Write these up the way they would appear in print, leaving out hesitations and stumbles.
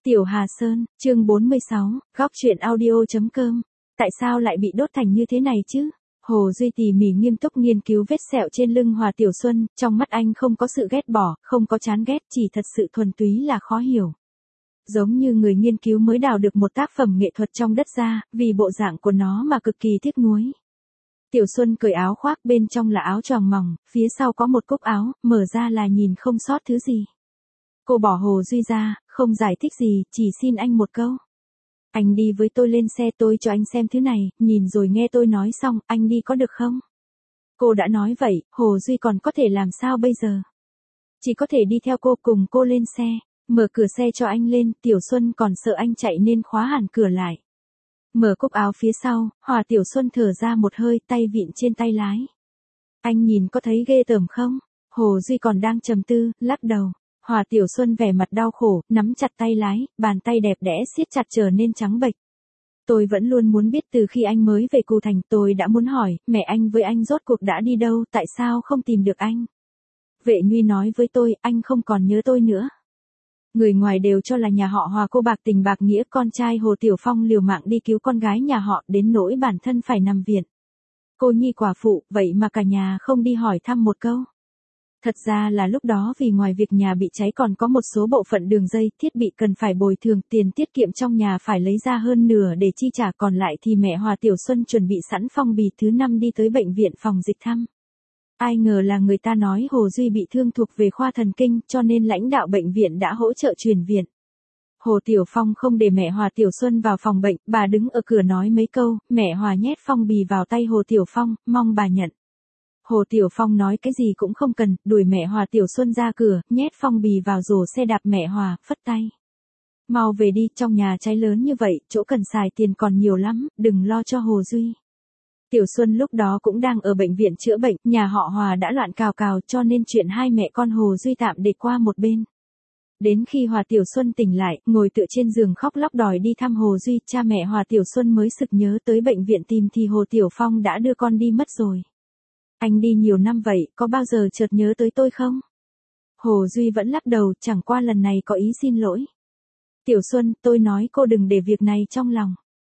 Tiểu Hà Sơn, chương 46, góc truyện audio.com. Tại sao lại bị đốt thành như thế này chứ? Hồ Duy tỉ mỉ nghiêm túc nghiên cứu vết sẹo trên lưng Hòa Tiểu Xuân, trong mắt anh không có sự ghét bỏ, không có chán ghét, chỉ thật sự thuần túy là khó hiểu. Giống như người nghiên cứu mới đào được một tác phẩm nghệ thuật trong đất ra, vì bộ dạng của nó mà cực kỳ tiếc nuối. Tiểu Xuân cởi áo khoác, bên trong là áo choàng mỏng, phía sau có một cúc áo, mở ra là nhìn không sót thứ gì. Cô bỏ Hồ Duy ra, không giải thích gì, chỉ xin anh một câu. Anh đi với tôi lên xe, tôi cho anh xem thứ này, nhìn rồi nghe tôi nói xong, anh đi có được không? Cô đã nói vậy, Hồ Duy còn có thể làm sao bây giờ? Chỉ có thể đi theo cô, cùng cô lên xe, mở cửa xe cho anh lên. Tiểu Xuân còn sợ anh chạy nên khóa hẳn cửa lại. Mở cúc áo phía sau, Hòa Tiểu Xuân thở ra một hơi, tay vịn trên tay lái. Anh nhìn có thấy ghê tởm không? Hồ Duy còn đang trầm tư, lắc đầu. Hòa Tiểu Xuân vẻ mặt đau khổ, nắm chặt tay lái, bàn tay đẹp đẽ siết chặt trở nên trắng bệch. Tôi vẫn luôn muốn biết, từ khi anh mới về Cù Thành, tôi đã muốn hỏi, mẹ anh với anh rốt cuộc đã đi đâu, tại sao không tìm được anh? Vệ Nhuy nói với tôi, anh không còn nhớ tôi nữa. Người ngoài đều cho là nhà họ Hòa cô bạc tình bạc nghĩa, con trai Hồ Tiểu Phong liều mạng đi cứu con gái nhà họ, đến nỗi bản thân phải nằm viện. Cô nhi quả phụ, vậy mà cả nhà không đi hỏi thăm một câu. Thật ra là lúc đó vì ngoài việc nhà bị cháy còn có một số bộ phận đường dây, thiết bị cần phải bồi thường, tiền tiết kiệm trong nhà phải lấy ra hơn nửa để chi trả, còn lại thì mẹ Hòa Tiểu Xuân chuẩn bị sẵn phong bì thứ 5 đi tới bệnh viện phòng dịch thăm. Ai ngờ là người ta nói Hồ Duy bị thương thuộc về khoa thần kinh, cho nên lãnh đạo bệnh viện đã hỗ trợ chuyển viện. Hồ Tiểu Phong không để mẹ Hòa Tiểu Xuân vào phòng bệnh, bà đứng ở cửa nói mấy câu, mẹ Hòa nhét phong bì vào tay Hồ Tiểu Phong, mong bà nhận. Hồ Tiểu Phong nói cái gì cũng không cần, đuổi mẹ Hòa Tiểu Xuân ra cửa, nhét phong bì vào rổ xe đạp mẹ Hòa, phất tay. Mau về đi, trong nhà cháy lớn như vậy, chỗ cần xài tiền còn nhiều lắm, đừng lo cho Hồ Duy. Tiểu Xuân lúc đó cũng đang ở bệnh viện chữa bệnh, nhà họ Hòa đã loạn cào cào, cho nên chuyện hai mẹ con Hồ Duy tạm để qua một bên. Đến khi Hòa Tiểu Xuân tỉnh lại, ngồi tựa trên giường khóc lóc đòi đi thăm Hồ Duy, cha mẹ Hòa Tiểu Xuân mới sực nhớ tới bệnh viện tìm thì Hồ Tiểu Phong đã đưa con đi mất rồi. Anh đi nhiều năm vậy, có bao giờ chợt nhớ tới tôi không? Hồ Duy vẫn lắc đầu, chẳng qua lần này có ý xin lỗi. Tiểu Xuân, tôi nói cô đừng để việc này trong lòng.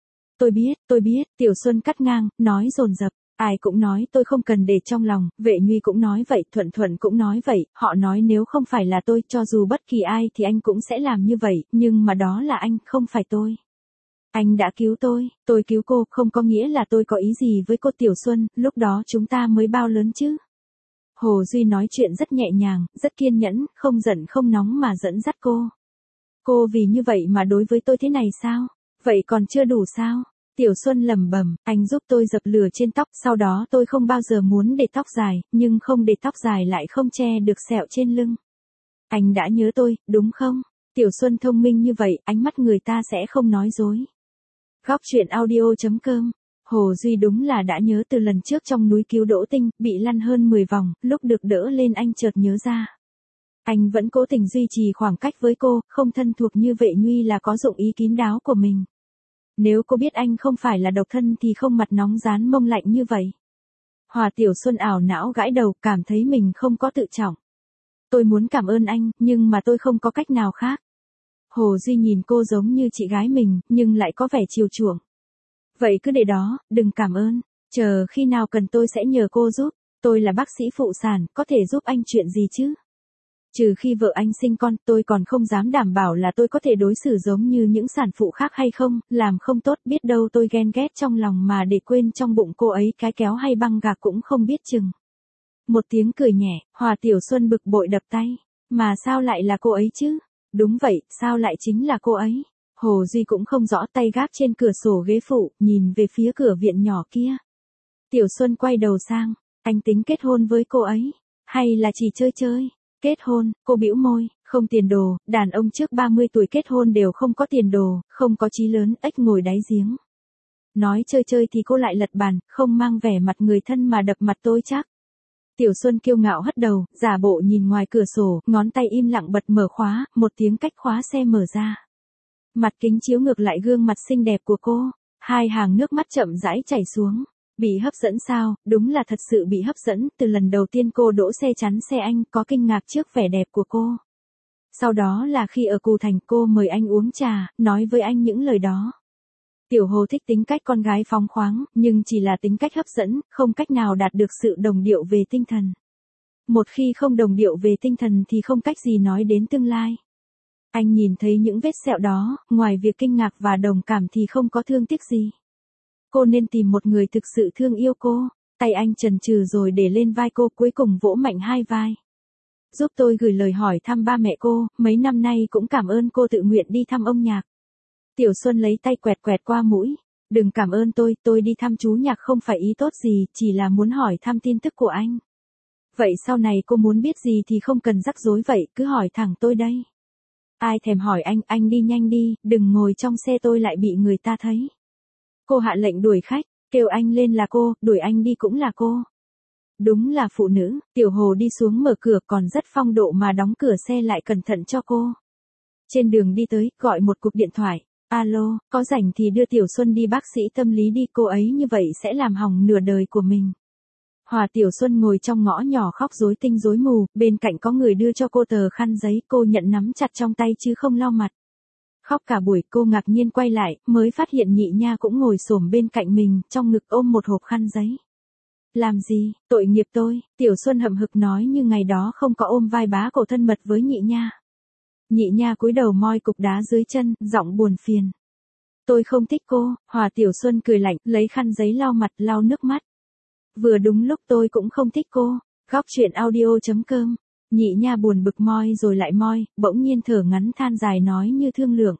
Tôi biết, Tiểu Xuân cắt ngang, nói dồn dập. Ai cũng nói tôi không cần để trong lòng, Vệ Nhuy cũng nói vậy, Thuận Thuận cũng nói vậy, họ nói nếu không phải là tôi, cho dù bất kỳ ai thì anh cũng sẽ làm như vậy, nhưng mà đó là anh, không phải tôi. Anh đã cứu tôi cứu cô, không có nghĩa là tôi có ý gì với cô Tiểu Xuân, lúc đó chúng ta mới bao lớn chứ. Hồ Duy nói chuyện rất nhẹ nhàng, rất kiên nhẫn, không giận không nóng mà dẫn dắt cô. Cô vì như vậy mà đối với tôi thế này sao? Vậy còn chưa đủ sao? Tiểu Xuân lẩm bẩm, anh giúp tôi dập lửa trên tóc, sau đó tôi không bao giờ muốn để tóc dài, nhưng không để tóc dài lại không che được sẹo trên lưng. Anh đã nhớ tôi, đúng không? Tiểu Xuân thông minh như vậy, ánh mắt người ta sẽ không nói dối. Góc truyện audio.com. Hồ Duy đúng là đã nhớ từ lần trước trong núi cứu Đỗ Tinh, bị lăn hơn 10 vòng, lúc được đỡ lên anh chợt nhớ ra. Anh vẫn cố tình duy trì khoảng cách với cô, không thân thuộc như Vệ Nhuy là có dụng ý kín đáo của mình. Nếu cô biết anh không phải là độc thân thì không mặt nóng rán mông lạnh như vậy. Hòa Tiểu Xuân ảo não gãi đầu, cảm thấy mình không có tự trọng. Tôi muốn cảm ơn anh, nhưng mà tôi không có cách nào khác. Hồ Duy nhìn cô giống như chị gái mình, nhưng lại có vẻ chiều chuộng. Vậy cứ để đó, đừng cảm ơn, chờ khi nào cần tôi sẽ nhờ cô giúp, tôi là bác sĩ phụ sản, có thể giúp anh chuyện gì chứ? Trừ khi vợ anh sinh con, tôi còn không dám đảm bảo là tôi có thể đối xử giống như những sản phụ khác hay không, làm không tốt biết đâu tôi ghen ghét trong lòng mà để quên trong bụng cô ấy cái kéo hay băng gạc cũng không biết chừng. Một tiếng cười nhẹ, Hòa Tiểu Xuân bực bội đập tay, mà sao lại là cô ấy chứ? Đúng vậy, sao lại chính là cô ấy? Hồ Duy cũng không rõ, tay gác trên cửa sổ ghế phụ, nhìn về phía cửa viện nhỏ kia. Tiểu Xuân quay đầu sang, anh tính kết hôn với cô ấy, hay là chỉ chơi chơi? Kết hôn, cô bĩu môi, không tiền đồ, đàn ông trước 30 tuổi kết hôn đều không có tiền đồ, không có chí lớn, ếch ngồi đáy giếng. Nói chơi chơi thì cô lại lật bàn, không mang vẻ mặt người thân mà đập mặt tôi chắc. Tiểu Xuân kiêu ngạo hất đầu, giả bộ nhìn ngoài cửa sổ, ngón tay im lặng bật mở khóa, một tiếng cách khóa xe mở ra. Mặt kính chiếu ngược lại gương mặt xinh đẹp của cô, hai hàng nước mắt chậm rãi chảy xuống. Bị hấp dẫn sao? Đúng là thật sự bị hấp dẫn, từ lần đầu tiên cô đỗ xe chắn xe anh, có kinh ngạc trước vẻ đẹp của cô. Sau đó là khi ở Cù Thành cô mời anh uống trà, nói với anh những lời đó. Tiểu Hồ thích tính cách con gái phóng khoáng, nhưng chỉ là tính cách hấp dẫn, không cách nào đạt được sự đồng điệu về tinh thần. Một khi không đồng điệu về tinh thần thì không cách gì nói đến tương lai. Anh nhìn thấy những vết sẹo đó, ngoài việc kinh ngạc và đồng cảm thì không có thương tiếc gì. Cô nên tìm một người thực sự thương yêu cô. Tay anh chần chừ rồi để lên vai cô, cuối cùng vỗ mạnh hai vai. Giúp tôi gửi lời hỏi thăm ba mẹ cô, mấy năm nay cũng cảm ơn cô tự nguyện đi thăm ông Nhạc. Tiểu Xuân lấy tay quẹt quẹt qua mũi. Đừng cảm ơn tôi đi thăm chú Nhạc không phải ý tốt gì, chỉ là muốn hỏi thăm tin tức của anh. Vậy sau này cô muốn biết gì thì không cần rắc rối vậy, cứ hỏi thẳng tôi đây. Ai thèm hỏi anh đi nhanh đi, đừng ngồi trong xe tôi lại bị người ta thấy. Cô hạ lệnh đuổi khách, kêu anh lên là cô, đuổi anh đi cũng là cô. Đúng là phụ nữ. Tiểu Hồ đi xuống mở cửa, còn rất phong độ mà đóng cửa xe lại cẩn thận cho cô. Trên đường đi tới, gọi một cuộc điện thoại. Alo, có rảnh thì đưa Tiểu Xuân đi bác sĩ tâm lý đi, cô ấy như vậy sẽ làm hỏng nửa đời của mình. Hòa Tiểu Xuân ngồi trong ngõ nhỏ khóc rối tinh rối mù, bên cạnh có người đưa cho cô tờ khăn giấy, cô nhận nắm chặt trong tay chứ không lau mặt. Khóc cả buổi, cô ngạc nhiên quay lại, mới phát hiện Nhị Nha cũng ngồi xổm bên cạnh mình, trong ngực ôm một hộp khăn giấy. Làm gì, tội nghiệp tôi, Tiểu Xuân hậm hực nói như ngày đó không có ôm vai bá cổ thân mật với Nhị Nha. Nhị Nha cúi đầu moi cục đá dưới chân, giọng buồn phiền. Tôi không thích cô. Hòa Tiểu Xuân cười lạnh, lấy khăn giấy lau mặt, lau nước mắt. Vừa đúng lúc tôi cũng không thích cô. Góc truyện audio.com. Nhị Nha buồn bực moi rồi lại moi, bỗng nhiên thở ngắn than dài nói như thương lượng.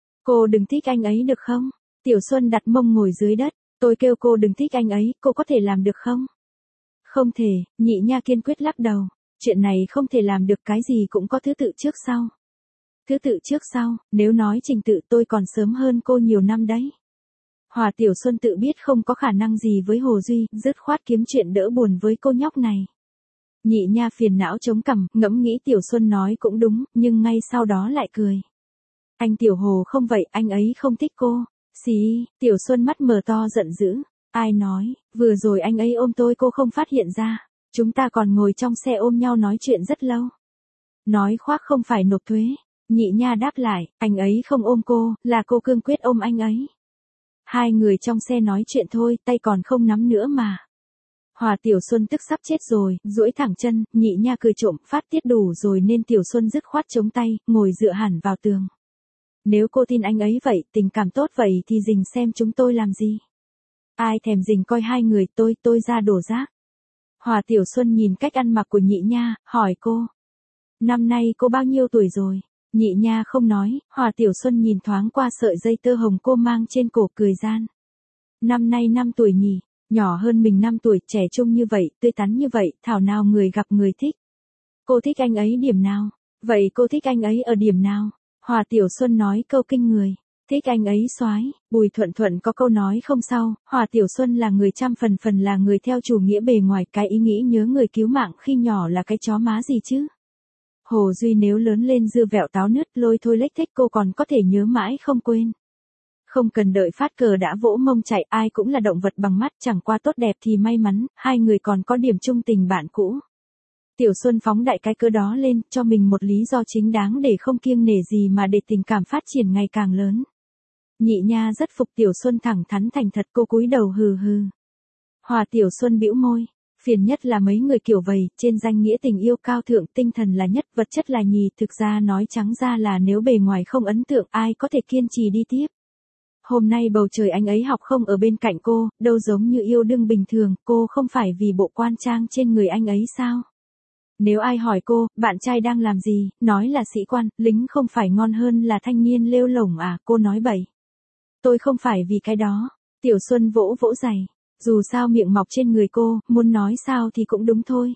Cô đừng thích anh ấy được không? Tiểu Xuân đặt mông ngồi dưới đất. Tôi kêu cô đừng thích anh ấy, cô có thể làm được không? Không thể. Nhị Nha kiên quyết lắc đầu. Chuyện này không thể làm được, cái gì cũng có thứ tự trước sau. Thứ tự trước sau, nếu nói trình tự tôi còn sớm hơn cô nhiều năm đấy. Hòa Tiểu Xuân tự biết không có khả năng gì với Hồ Duy, dứt khoát kiếm chuyện đỡ buồn với cô nhóc này. Nhị Nha phiền não chống cằm, ngẫm nghĩ Tiểu Xuân nói cũng đúng, nhưng ngay sau đó lại cười. Anh Tiểu Hồ không vậy, anh ấy không thích cô. Xì, Tiểu Xuân mắt mở to giận dữ. Ai nói, vừa rồi anh ấy ôm tôi cô không phát hiện ra. Chúng ta còn ngồi trong xe ôm nhau nói chuyện rất lâu. Nói khoác không phải nộp thuế. Nhị Nha đáp lại, anh ấy không ôm cô, là cô cương quyết ôm anh ấy. Hai người trong xe nói chuyện thôi, tay còn không nắm nữa mà. Hòa Tiểu Xuân tức sắp chết rồi, duỗi thẳng chân, Nhị Nha cười trộm, phát tiết đủ rồi nên Tiểu Xuân dứt khoát chống tay, ngồi dựa hẳn vào tường. Nếu cô tin anh ấy vậy, tình cảm tốt vậy thì rình xem chúng tôi làm gì. Ai thèm rình coi hai người, tôi ra đổ rác. Hòa Tiểu Xuân nhìn cách ăn mặc của Nhị Nha, hỏi cô. Năm nay cô bao nhiêu tuổi rồi? Nhị Nha không nói, Hòa Tiểu Xuân nhìn thoáng qua sợi dây tơ hồng cô mang trên cổ cười gian. Năm nay 5 tuổi nhỉ, nhỏ hơn mình 5 tuổi, trẻ trung như vậy, tươi tắn như vậy, thảo nào người gặp người thích. Cô thích anh ấy điểm nào? Vậy cô thích anh ấy ở điểm nào? Hòa Tiểu Xuân nói câu kinh người. Thích anh ấy soái. Bùi Thuận Thuận có câu nói không sau, Hòa Tiểu Xuân là người trăm phần là người theo chủ nghĩa bề ngoài, cái ý nghĩ nhớ người cứu mạng khi nhỏ là cái chó má gì chứ. Hồ Duy nếu lớn lên dưa vẹo táo nứt lôi thôi lếch thếch cô còn có thể nhớ mãi không quên. Không cần đợi phát cờ đã vỗ mông chạy, ai cũng là động vật bằng mắt, chẳng qua tốt đẹp thì may mắn, hai người còn có điểm chung tình bạn cũ. Tiểu Xuân phóng đại cái cớ đó lên, cho mình một lý do chính đáng để không kiêng nể gì mà để tình cảm phát triển ngày càng lớn. Nhị Nha rất phục Tiểu Xuân thẳng thắn thành thật, cô cúi đầu hừ hừ. Hòa Tiểu Xuân bĩu môi. Phiền nhất là mấy người kiểu vầy, trên danh nghĩa tình yêu cao thượng, tinh thần là nhất, vật chất là nhì, thực ra nói trắng ra là nếu bề ngoài không ấn tượng ai có thể kiên trì đi tiếp. Hôm nay bầu trời anh ấy học không ở bên cạnh cô, đâu giống như yêu đương bình thường, cô không phải vì bộ quan trang trên người anh ấy sao? Nếu ai hỏi cô, bạn trai đang làm gì, nói là sĩ quan, lính không phải ngon hơn là thanh niên lêu lổng à, cô nói bậy. Tôi không phải vì cái đó. Tiểu Xuân vỗ vỗ giày. Dù sao miệng mọc trên người cô, muốn nói sao thì cũng đúng thôi.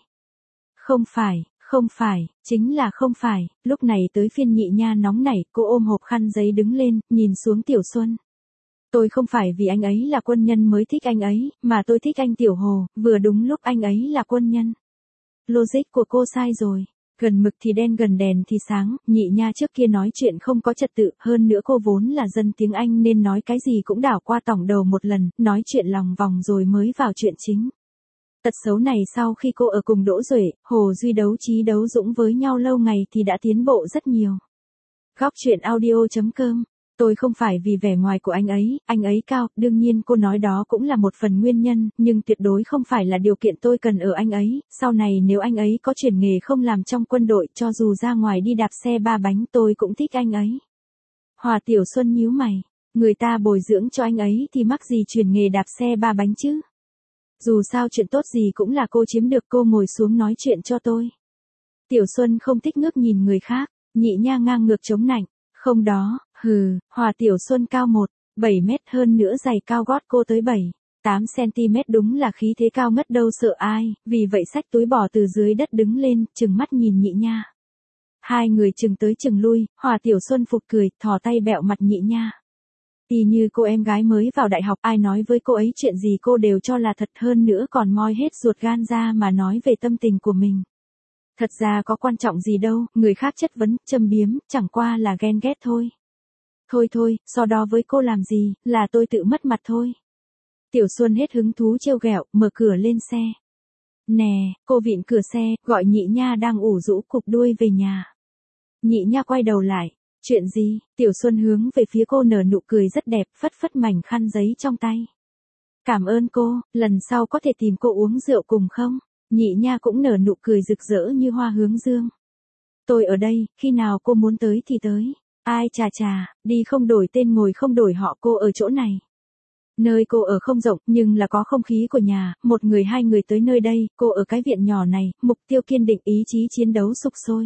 Không phải, chính là không phải. Lúc này tới phiên Nhị Nha nóng nảy, cô ôm hộp khăn giấy đứng lên, nhìn xuống Tiểu Xuân. Tôi không phải vì anh ấy là quân nhân mới thích anh ấy, mà tôi thích anh Tiểu Hồ, vừa đúng lúc anh ấy là quân nhân. Logic của cô sai rồi. Gần mực thì đen gần đèn thì sáng, Nhị Nha trước kia nói chuyện không có trật tự, hơn nữa cô vốn là dân tiếng Anh nên nói cái gì cũng đảo qua tỏng đầu một lần, nói chuyện lòng vòng rồi mới vào chuyện chính. Tật xấu này sau khi cô ở cùng Đỗ Duệ, Hồ Duy đấu trí đấu dũng với nhau lâu ngày thì đã tiến bộ rất nhiều. Góc truyện audio.com. Tôi không phải vì vẻ ngoài của anh ấy cao, đương nhiên cô nói đó cũng là một phần nguyên nhân, nhưng tuyệt đối không phải là điều kiện tôi cần ở anh ấy, sau này nếu anh ấy có chuyển nghề không làm trong quân đội, cho dù ra ngoài đi đạp xe ba bánh tôi cũng thích anh ấy. Hòa Tiểu Xuân nhíu mày, người ta bồi dưỡng cho anh ấy thì mắc gì chuyển nghề đạp xe ba bánh chứ? Dù sao chuyện tốt gì cũng là cô chiếm được, cô ngồi xuống nói chuyện cho tôi. Tiểu Xuân không thích ngước nhìn người khác, Nhị Nha ngang ngược chống nạnh, không đó, Hòa Tiểu Xuân cao 1,7 mét hơn nữa giày cao gót cô tới 7,8 cm đúng là khí thế cao ngất đâu sợ ai, vì vậy xách túi bò từ dưới đất đứng lên, trừng mắt nhìn Nhị Nha. Hai người chừng tới chừng lui, Hòa Tiểu Xuân phụt cười, thò tay bẹo mặt Nhị Nha. Y như cô em gái mới vào đại học, ai nói với cô ấy chuyện gì cô đều cho là thật, hơn nữa còn moi hết ruột gan ra mà nói về tâm tình của mình. Thật ra có quan trọng gì đâu, người khác chất vấn, châm biếm, chẳng qua là ghen ghét thôi. Thôi, so đo với cô làm gì, là tôi tự mất mặt thôi. Tiểu Xuân hết hứng thú trêu ghẹo, mở cửa lên xe. Nè, cô vịn cửa xe, gọi Nhị Nha đang ủ rũ cụp đuôi về nhà. Nhị Nha quay đầu lại. Chuyện gì? Tiểu Xuân hướng về phía cô nở nụ cười rất đẹp, phất phất mảnh khăn giấy trong tay. Cảm ơn cô, lần sau có thể tìm cô uống rượu cùng không? Nhị Nha cũng nở nụ cười rực rỡ như hoa hướng dương. Tôi ở đây, khi nào cô muốn tới thì tới. Ai chà, đi không đổi tên ngồi không đổi họ, cô ở chỗ này. Nơi cô ở không rộng, nhưng là có không khí của nhà, một người hai người tới nơi đây, cô ở cái viện nhỏ này, mục tiêu kiên định, ý chí chiến đấu sục sôi.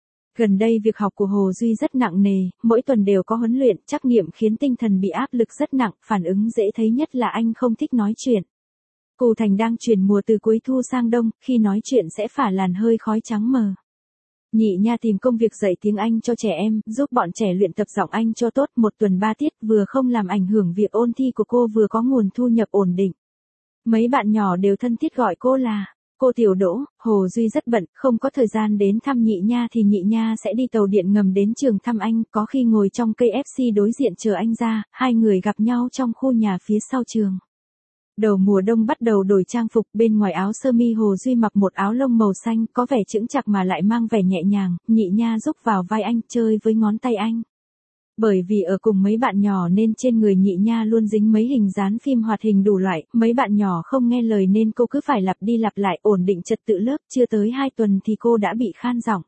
Gần đây việc học của Hồ Duy rất nặng nề, mỗi tuần đều có huấn luyện, trắc nghiệm khiến tinh thần bị áp lực rất nặng, phản ứng dễ thấy nhất là anh không thích nói chuyện. Cù Thành đang chuyển mùa từ cuối thu sang đông, khi nói chuyện sẽ phả làn hơi khói trắng mờ. Nhị Nha tìm công việc dạy tiếng Anh cho trẻ em, giúp bọn trẻ luyện tập giọng Anh cho tốt, một tuần 3 tiết, vừa không làm ảnh hưởng việc ôn thi của cô vừa có nguồn thu nhập ổn định. Mấy bạn nhỏ đều thân thiết gọi cô là cô Tiểu Đỗ. Hồ Duy rất bận, không có thời gian đến thăm Nhị Nha thì Nhị Nha sẽ đi tàu điện ngầm đến trường thăm anh, có khi ngồi trong cây FC đối diện chờ anh ra, hai người gặp nhau trong khu nhà phía sau trường. Đầu mùa đông bắt đầu đổi trang phục, bên ngoài áo sơ mi Hồ Duy mặc một áo lông màu xanh, có vẻ chững chạc mà lại mang vẻ nhẹ nhàng, Nhị Nha giúp vào vai anh, chơi với ngón tay anh. Bởi vì ở cùng mấy bạn nhỏ nên trên người Nhị Nha luôn dính mấy hình dán phim hoạt hình đủ loại, mấy bạn nhỏ không nghe lời nên cô cứ phải lặp đi lặp lại ổn định trật tự lớp, chưa tới 2 tuần thì cô đã bị khan giọng.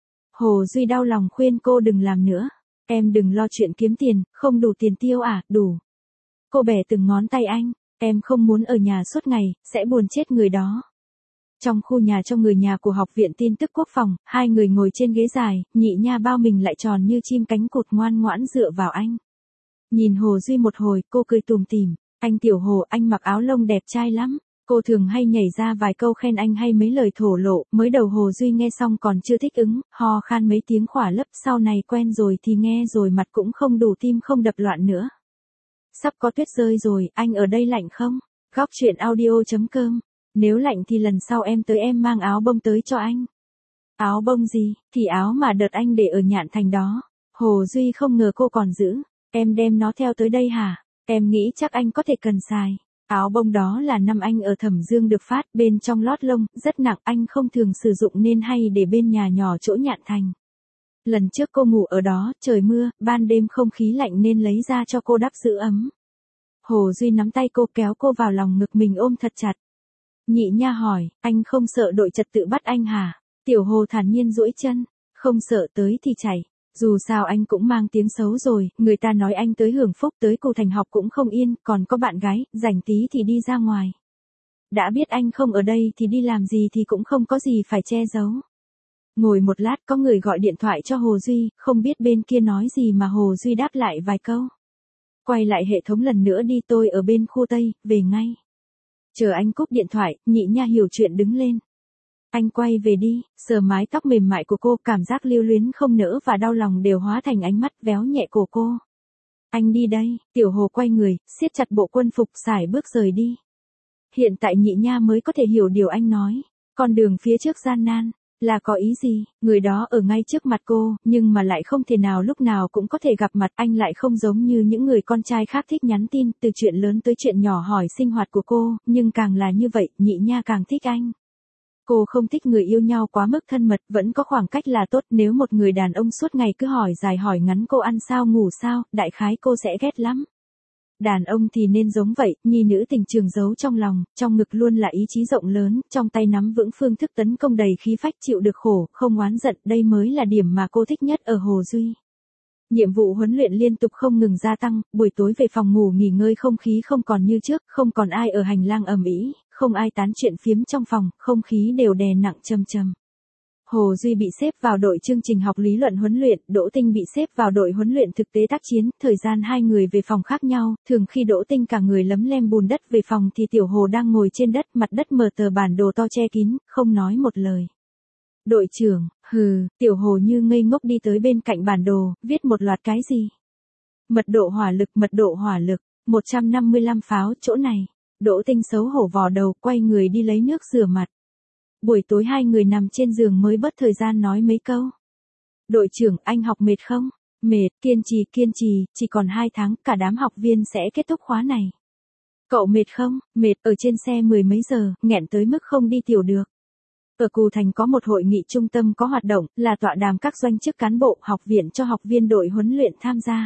Hồ Duy đau lòng khuyên cô đừng làm nữa. Em đừng lo chuyện kiếm tiền, không đủ tiền tiêu à, đủ. Cô bẻ từng ngón tay anh, em không muốn ở nhà suốt ngày, sẽ buồn chết người đó. Trong khu nhà cho người nhà của Học viện Tin tức Quốc phòng, hai người ngồi trên ghế dài, Nhị Nha bao mình lại tròn như chim cánh cụt ngoan ngoãn dựa vào anh. Nhìn Hồ Duy một hồi, cô cười tủm tỉm, anh Tiểu Hồ, anh mặc áo lông đẹp trai lắm. Cô thường hay nhảy ra vài câu khen anh hay mấy lời thổ lộ, mới đầu Hồ Duy nghe xong còn chưa thích ứng, ho khan mấy tiếng khỏa lấp, sau này quen rồi thì nghe rồi mặt cũng không đủ, tim không đập loạn nữa. Sắp có tuyết rơi rồi, anh ở đây lạnh không? Góc truyện audio.com. Nếu lạnh thì lần sau em tới em mang áo bông tới cho anh. Áo bông gì? Thì áo mà đợt anh để ở Nhạn Thành đó. Hồ Duy không ngờ cô còn giữ. Em đem nó theo tới đây hả? Em nghĩ chắc anh có thể cần xài. Áo bông đó là năm anh ở Thẩm Dương được phát, bên trong lót lông, rất nặng, anh không thường sử dụng nên hay để bên nhà nhỏ chỗ Nhạn Thành. Lần trước cô ngủ ở đó, trời mưa, ban đêm không khí lạnh nên lấy ra cho cô đắp giữ ấm. Hồ Duy nắm tay cô kéo cô vào lòng ngực mình ôm thật chặt. Nhị Nha hỏi, anh không sợ đội trật tự bắt anh hả? Tiểu Hồ thản nhiên duỗi chân, không sợ, tới thì chảy. Dù sao anh cũng mang tiếng xấu rồi, người ta nói anh tới hưởng phúc, tới Cù Thành học cũng không yên, còn có bạn gái, rảnh tí thì đi ra ngoài. Đã biết anh không ở đây thì đi làm gì thì cũng không có gì phải che giấu. Ngồi một lát có người gọi điện thoại cho Hồ Duy, không biết bên kia nói gì mà Hồ Duy đáp lại vài câu. Quay lại hệ thống lần nữa đi, tôi ở bên khu Tây, về ngay. Chờ anh cúp điện thoại, Nhị Nha hiểu chuyện đứng lên. Anh quay về đi, sờ mái tóc mềm mại của cô, cảm giác lưu luyến không nỡ và đau lòng đều hóa thành ánh mắt véo nhẹ cổ cô. Anh đi đây, Tiểu Hồ quay người, siết chặt bộ quân phục, sải bước rời đi. Hiện tại Nhị Nha mới có thể hiểu điều anh nói. Con đường phía trước gian nan, Là có ý gì? Người đó ở ngay trước mặt cô, nhưng mà lại không thể nào lúc nào cũng có thể gặp mặt. Anh lại không giống như những người con trai khác thích nhắn tin, từ chuyện lớn tới chuyện nhỏ hỏi sinh hoạt của cô, nhưng càng là như vậy, Nhị Nha càng thích anh. Cô không thích người yêu nhau quá mức thân mật, vẫn có khoảng cách là tốt. Nếu một người đàn ông suốt ngày cứ hỏi dài hỏi ngắn cô ăn sao ngủ sao, đại khái cô sẽ ghét lắm. Đàn ông thì nên giống vậy, nhi nữ tình trường giấu trong lòng, trong ngực luôn là ý chí rộng lớn, trong tay nắm vững phương thức tấn công đầy khí phách, chịu được khổ, không oán giận, đây mới là điểm mà cô thích nhất ở Hồ Duy. Nhiệm vụ huấn luyện liên tục không ngừng gia tăng, buổi tối về phòng ngủ nghỉ ngơi không khí không còn như trước, không còn ai ở hành lang ầm ĩ, không ai tán chuyện phiếm trong phòng, không khí đều đè nặng trầm trầm. Hồ Duy bị xếp vào đội chương trình học lý luận huấn luyện, Đỗ Tinh bị xếp vào đội huấn luyện thực tế tác chiến, thời gian hai người về phòng khác nhau, thường khi Đỗ Tinh cả người lấm lem bùn đất về phòng thì Tiểu Hồ đang ngồi trên đất, mặt đất mờ tờ bản đồ to che kín, không nói một lời. Đội trưởng, hừ, Tiểu Hồ như ngây ngốc đi tới bên cạnh bản đồ, viết một loạt cái gì. Mật độ hỏa lực, 155 pháo, chỗ này. Đỗ Tinh xấu hổ vò đầu, quay người đi lấy nước rửa mặt. Buổi tối hai người nằm trên giường mới bớt thời gian nói mấy câu. Đội trưởng, anh học mệt không? Mệt, kiên trì, chỉ còn 2 tháng, cả đám học viên sẽ kết thúc khóa này. Cậu mệt không? Mệt, ở trên xe 10 mấy giờ, nghẹn tới mức không đi tiểu được. Ở Cù Thành có một hội nghị trung tâm có hoạt động, là tọa đàm các doanh chức cán bộ học viện cho học viên đội huấn luyện tham gia.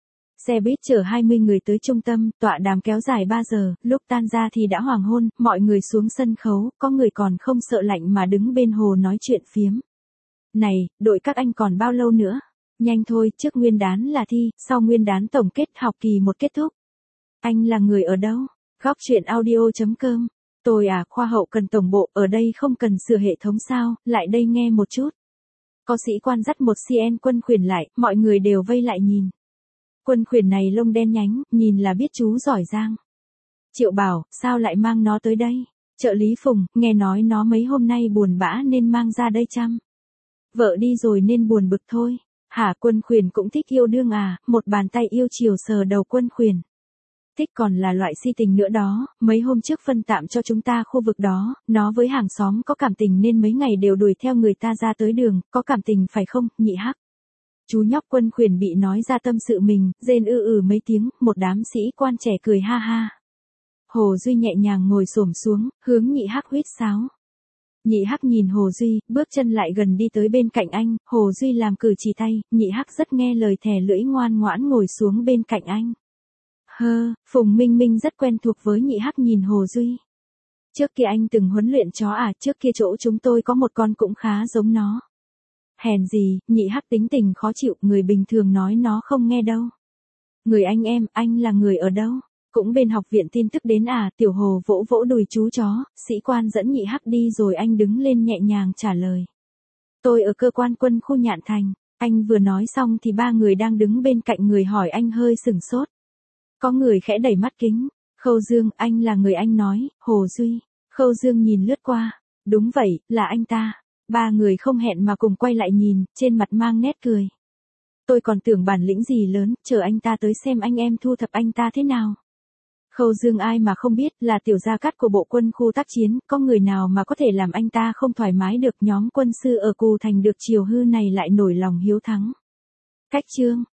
Xe buýt chở 20 người tới trung tâm, tọa đàm kéo dài 3 giờ, lúc tan ra thì đã hoàng hôn, mọi người xuống sân khấu, có người còn không sợ lạnh mà đứng bên hồ nói chuyện phiếm. Này, đội các anh còn bao lâu nữa? Nhanh thôi, trước Nguyên đán là thi, sau Nguyên đán tổng kết học kỳ 1 kết thúc. Anh là người ở đâu? Góc chuyện audio.com. Tôi à, khoa hậu cần tổng bộ, ở đây không cần sửa hệ thống sao, lại đây nghe một chút. Có sĩ quan dắt một CN Quân Khuyển lại, mọi người đều vây lại nhìn. Quân Khuyển này lông đen nhánh, nhìn là biết chú giỏi giang. Triệu bảo, sao lại mang nó tới đây? Trợ lý Phùng, nghe nói nó mấy hôm nay buồn bã nên mang ra đây chăm. Vợ đi rồi nên buồn bực thôi. Hả, Quân Khuyển cũng thích yêu đương à? Một bàn tay yêu chiều sờ đầu Quân Khuyển. Thích còn là loại si tình nữa đó, mấy hôm trước phân tạm cho chúng ta khu vực đó, nó với hàng xóm có cảm tình nên mấy ngày đều đuổi theo người ta ra tới đường, có cảm tình phải không, Nhị Hắc? Chú nhóc Quân Khuyển bị nói ra tâm sự mình, rên mấy tiếng, một đám sĩ quan trẻ cười ha ha. Hồ Duy nhẹ nhàng ngồi xổm xuống, hướng Nhị Hắc huýt sáo. Nhị Hắc nhìn Hồ Duy, bước chân lại gần đi tới bên cạnh anh, Hồ Duy làm cử chỉ tay, Nhị Hắc rất nghe lời thè lưỡi ngoan ngoãn ngồi xuống bên cạnh anh. Phùng Minh Minh rất quen thuộc với Nhị Hắc nhìn Hồ Duy. Trước kia anh từng huấn luyện chó à, trước kia chỗ chúng tôi có một con cũng khá giống nó. Hèn gì, Nhị Hắc tính tình khó chịu, người bình thường nói nó không nghe đâu. Người anh là người ở đâu? Cũng bên học viện tin tức đến à, Tiểu Hồ vỗ vỗ đùi chú chó, sĩ quan dẫn Nhị Hắc đi rồi anh đứng lên nhẹ nhàng trả lời. Tôi ở cơ quan quân khu Nhạn Thành, anh vừa nói xong thì 3 người đang đứng bên cạnh người hỏi anh hơi sửng sốt. Có người khẽ đẩy mắt kính, Khâu Dương, anh là người anh nói, Hồ Duy. Khâu Dương nhìn lướt qua, đúng vậy, là anh ta. 3 người không hẹn mà cùng quay lại nhìn, trên mặt mang nét cười. Tôi còn tưởng bản lĩnh gì lớn, chờ anh ta tới xem anh em thu thập anh ta thế nào. Khâu Dương ai mà không biết, là tiểu gia cát của bộ quân khu tác chiến, có người nào mà có thể làm anh ta không thoải mái được. Nhóm quân sư ở Cù Thành được chiều hư này lại nổi lòng hiếu thắng. Cách chương